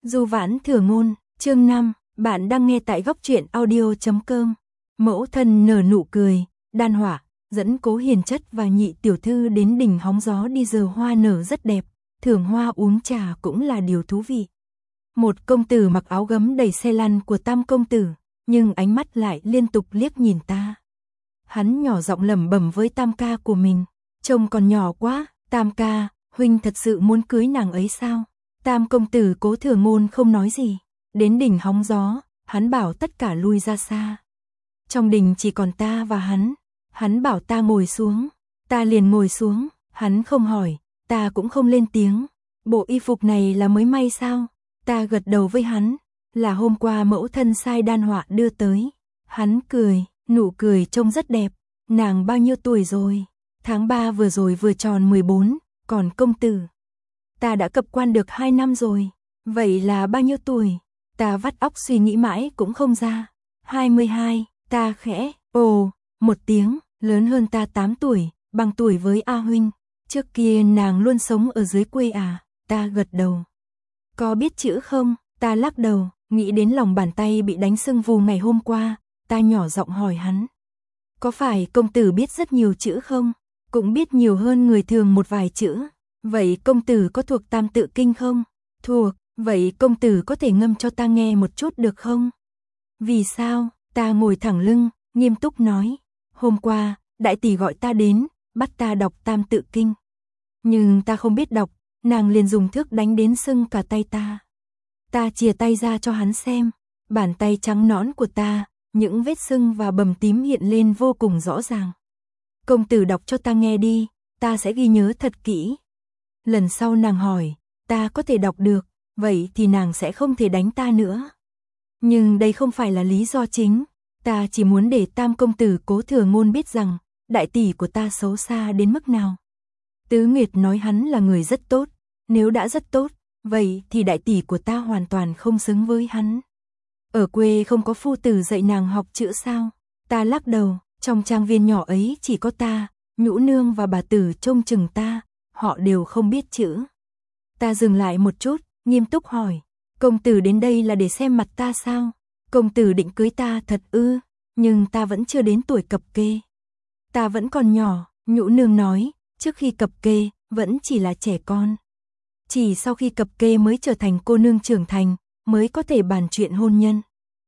Du Vãn Thừa Ngôn, chương 5, bạn đang nghe tại góc truyện audio.com. Mẫu thân nở nụ cười, Đan Hỏa dẫn Cố Hiền Chất và nhị tiểu thư đến đỉnh hóng gió đi, giờ hoa nở rất đẹp, thưởng hoa uống trà cũng là điều thú vị. Một công tử mặc áo gấm đẩy xe lăn của Tam công tử, nhưng ánh mắt lại liên tục liếc nhìn ta. Hắn nhỏ giọng lẩm bẩm với Tam ca của mình, trông còn nhỏ quá, Tam ca, huynh thật sự muốn cưới nàng ấy sao? Tam công tử Cố Thừa Ngôn không nói gì. Đến đỉnh hóng gió, hắn bảo tất cả lui ra xa. Trong đình chỉ còn ta và hắn bảo ta ngồi xuống, ta liền ngồi xuống, hắn không hỏi, ta cũng không lên tiếng. Bộ y phục này là mới may sao? Ta gật đầu với hắn, là hôm qua mẫu thân sai Đan Họa đưa tới. Hắn cười, nụ cười trông rất đẹp. Nàng bao nhiêu tuổi rồi? Tháng 3 vừa rồi vừa tròn 14, còn công tử? Ta đã cập quan được 2 năm rồi. Vậy là bao nhiêu tuổi? Ta vắt óc suy nghĩ mãi cũng không ra. 22, ta khẽ, ồ, một tiếng, lớn hơn ta 8 tuổi, bằng tuổi với A huynh. Trước kia nàng luôn sống ở dưới quê à? Ta gật đầu. Có biết chữ không? Ta lắc đầu, nghĩ đến lòng bàn tay bị đánh sưng vù ngày hôm qua, ta nhỏ giọng hỏi hắn. Có phải công tử biết rất nhiều chữ không? Cũng biết nhiều hơn người thường một vài chữ. Vậy công tử có thuộc Tam Tự Kinh không? Thuộc, vậy công tử có thể ngâm cho ta nghe một chút được không? Vì sao? Ta ngồi thẳng lưng, nghiêm túc nói. Hôm qua, đại tỷ gọi ta đến, bắt ta đọc Tam Tự Kinh. Nhưng ta không biết đọc, nàng liền dùng thước đánh đến sưng cả tay ta. Ta chìa tay ra cho hắn xem, bàn tay trắng nõn của ta, những vết sưng và bầm tím hiện lên vô cùng rõ ràng. Công tử đọc cho ta nghe đi, ta sẽ ghi nhớ thật kỹ. Lần sau nàng hỏi, ta có thể đọc được, vậy thì nàng sẽ không thể đánh ta nữa. Nhưng đây không phải là lý do chính, ta chỉ muốn để Tam công tử Cố Thừa Ngôn biết rằng, đại tỷ của ta xấu xa đến mức nào. Tứ Nguyệt nói hắn là người rất tốt, nếu đã rất tốt, vậy thì đại tỷ của ta hoàn toàn không xứng với hắn. Ở quê không có phu tử dạy nàng học chữ sao? Ta lắc đầu, trong trang viên nhỏ ấy chỉ có ta, Nhũ nương và bà tử trông chừng ta, họ đều không biết chữ. Ta dừng lại một chút, nghiêm túc hỏi, công tử đến đây là để xem mặt ta sao? Công tử định cưới ta thật ư? Nhưng ta vẫn chưa đến tuổi cập kê. Ta vẫn còn nhỏ, Nhũ nương nói, trước khi cập kê, vẫn chỉ là trẻ con. Chỉ sau khi cập kê mới trở thành cô nương trưởng thành, mới có thể bàn chuyện hôn nhân.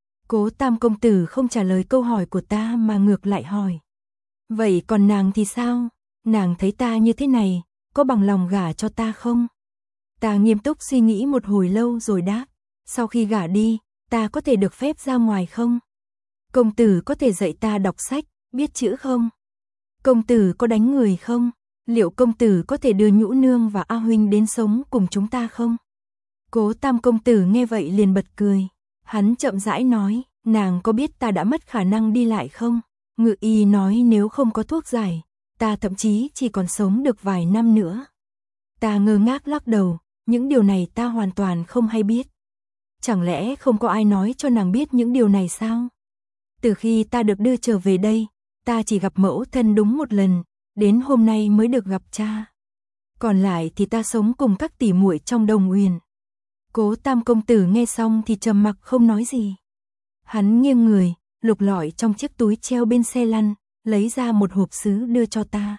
Cố Tam công tử không trả lời câu hỏi của ta mà ngược lại hỏi. Vậy còn nàng thì sao? Nàng thấy ta như thế này, có bằng lòng gả cho ta không? Ta nghiêm túc suy nghĩ một hồi lâu rồi đáp. Sau khi gả đi, ta có thể được phép ra ngoài không? Công tử có thể dạy ta đọc sách, biết chữ không? Công tử có đánh người không? Liệu công tử có thể đưa Nhũ nương và A huynh đến sống cùng chúng ta không? Cố Tam công tử nghe vậy liền bật cười. Hắn chậm rãi nói, nàng có biết ta đã mất khả năng đi lại không? Ngự y nói nếu không có thuốc giải, ta thậm chí chỉ còn sống được vài năm nữa. Ta ngơ ngác lắc đầu, những điều này ta hoàn toàn không hay biết. Chẳng lẽ không có ai nói cho nàng biết những điều này sao? Từ khi ta được đưa trở về đây, ta chỉ gặp mẫu thân đúng một lần, đến hôm nay mới được gặp cha. Còn lại thì ta sống cùng các tỷ muội trong Đồng Uyển. Cố Tam công tử nghe xong thì trầm mặc không nói gì. Hắn nghiêng người, lục lọi trong chiếc túi treo bên xe lăn, lấy ra một hộp sứ đưa cho ta.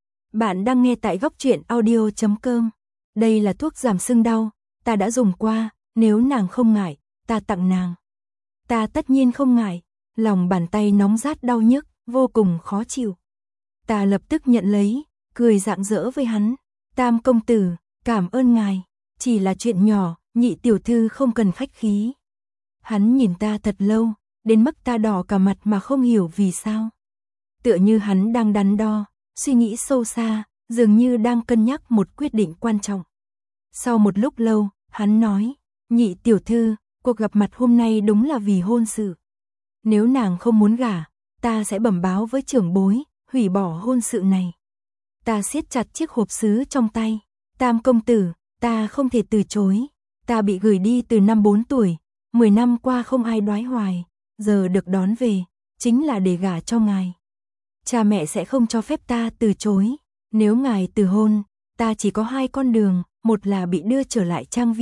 Bạn đang nghe tại góc truyện audio.com. Đây là thuốc giảm sưng đau, ta đã dùng qua, nếu nàng không ngại, ta tặng nàng. Ta tất nhiên không ngại, lòng bàn tay nóng rát đau nhức, vô cùng khó chịu. Ta lập tức nhận lấy, cười rạng rỡ với hắn. Tam công tử, cảm ơn ngài, chỉ là chuyện nhỏ, nhị tiểu thư không cần khách khí. Hắn nhìn ta thật lâu, đến mức ta đỏ cả mặt mà không hiểu vì sao. Tựa như hắn đang đắn đo, suy nghĩ sâu xa, dường như đang cân nhắc một quyết định quan trọng. Sau một lúc lâu, hắn nói, nhị tiểu thư, cuộc gặp mặt hôm nay đúng là vì hôn sự. Nếu nàng không muốn gả, ta sẽ bẩm báo với trưởng bối, hủy bỏ hôn sự này. Ta siết chặt chiếc hộp sứ trong tay. Tam công tử, ta không thể từ chối. Ta bị gửi đi từ năm 4 tuổi, 10 năm qua không ai đoái hoài, giờ được đón về, chính là để gả cho ngài. Cha mẹ sẽ không cho phép ta từ chối. Nếu ngài từ hôn, ta chỉ có 2 con đường, một là bị đưa trở lại trang viên,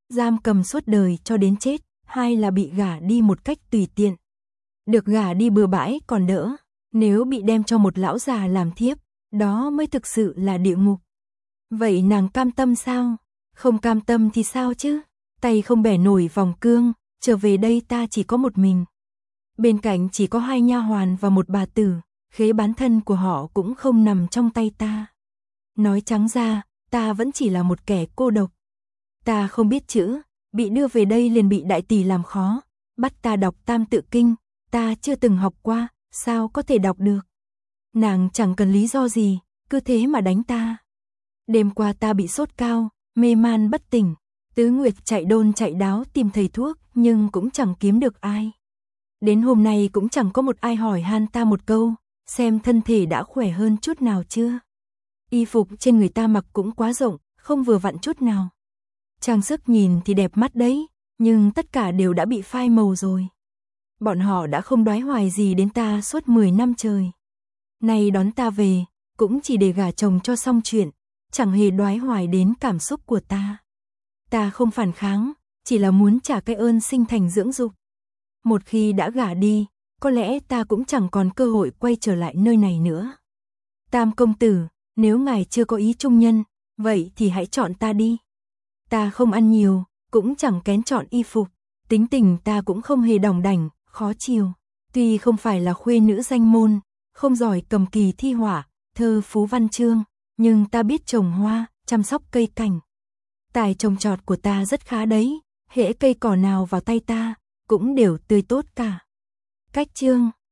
giam cầm suốt đời cho đến chết, hai là bị gả đi một cách tùy tiện. Được gả đi bừa bãi còn đỡ, nếu bị đem cho một lão già làm thiếp, đó mới thực sự là địa ngục. Vậy nàng cam tâm sao? Không cam tâm thì sao chứ? Tay không bẻ nổi vòng cương, trở về đây ta chỉ có một mình. Bên cạnh chỉ có hai nha hoàn và một bà tử, khế bán thân của họ cũng không nằm trong tay ta. Nói trắng ra, ta vẫn chỉ là một kẻ cô độc. Ta không biết chữ, bị đưa về đây liền bị đại tỷ làm khó, bắt ta đọc Tam Tự Kinh, ta chưa từng học qua, sao có thể đọc được. Nàng chẳng cần lý do gì, cứ thế mà đánh ta. Đêm qua ta bị sốt cao, mê man bất tỉnh, Tứ Nguyệt chạy đôn chạy đáo tìm thầy thuốc nhưng cũng chẳng kiếm được ai. Đến hôm nay cũng chẳng có một ai hỏi han ta một câu, xem thân thể đã khỏe hơn chút nào chưa. Y phục trên người ta mặc cũng quá rộng, không vừa vặn chút nào. Trang sức nhìn thì đẹp mắt đấy, nhưng tất cả đều đã bị phai màu rồi. Bọn họ đã không đoái hoài gì đến ta suốt 10 năm trời. Nay đón ta về, cũng chỉ để gả chồng cho xong chuyện, chẳng hề đoái hoài đến cảm xúc của ta. Ta không phản kháng, chỉ là muốn trả cái ơn sinh thành dưỡng dục. Một khi đã gả đi, có lẽ ta cũng chẳng còn cơ hội quay trở lại nơi này nữa. Tam công tử, nếu ngài chưa có ý chung nhân, vậy thì hãy chọn ta đi. Ta không ăn nhiều, cũng chẳng kén chọn y phục, tính tình ta cũng không hề đỏng đảnh, khó chiều. Tuy không phải là khuê nữ danh môn, không giỏi cầm kỳ thi họa, thơ phú văn chương, nhưng ta biết trồng hoa, chăm sóc cây cảnh. Tài trồng trọt của ta rất khá đấy, hễ cây cỏ nào vào tay ta, cũng đều tươi tốt cả. Cách chương